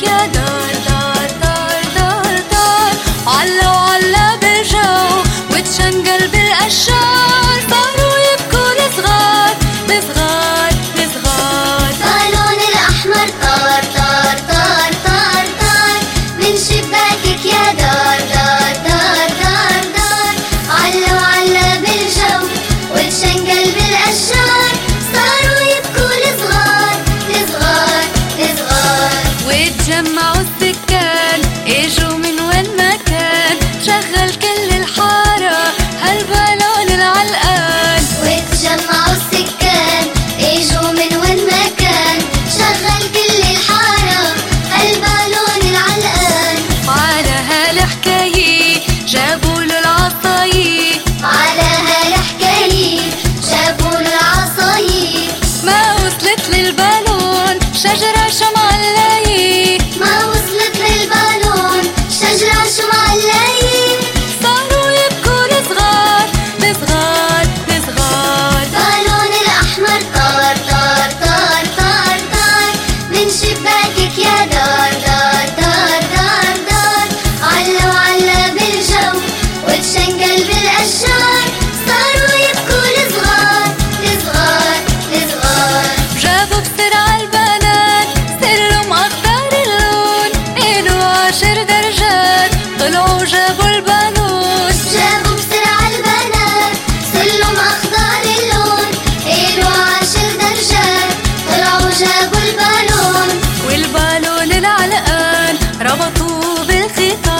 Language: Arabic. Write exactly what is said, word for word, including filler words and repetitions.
بك يا دار دار دار دار دار. علا وعلا بالجو وتشنقل بالأشجار، صاروا يبكوا الصغار الصغار الصغار. بالون الأحمر طار طار طار طار طار من شباكك يا دار دار دار دار دار. علا وعلا بالجو وتشنقل بالأشجار، صاروا يبكوا الصغار الصغار الصغار. وتجمعوا السكان اجوا من وين ما كان، شغل كل الحارة هالبالون العلقان. وتجمعوا السكان اجوا من وين ما كان، شغل كل الحارة هالبالون العلقان. على هالحكاية جابوا له العصاية، على هالحكاية جابوا له العصاية. ما وصلت للبالون شجرة شمعلاية، ما وصلت للبالون شجرة شمعلاية. صاروا يبكوا الصغار الصغار الصغار. بالون الأحمر طار طار طار طار طار من شباكك يا دار دار دار دار دار. علا وعلا بالجو وتشنقل بالأشجار، صاروا يبكوا الصغار الصغار الصغار. جابوا بسرعة البنات سلم أخضر اللون، إلو عشر درجات طلعوا جابوا البالون. جابوا بسرعة البنات سلم أخضر اللون، إلو عشر درجات طلعوا جابوا البالون. والبالون العلقان ربطوه بالخيط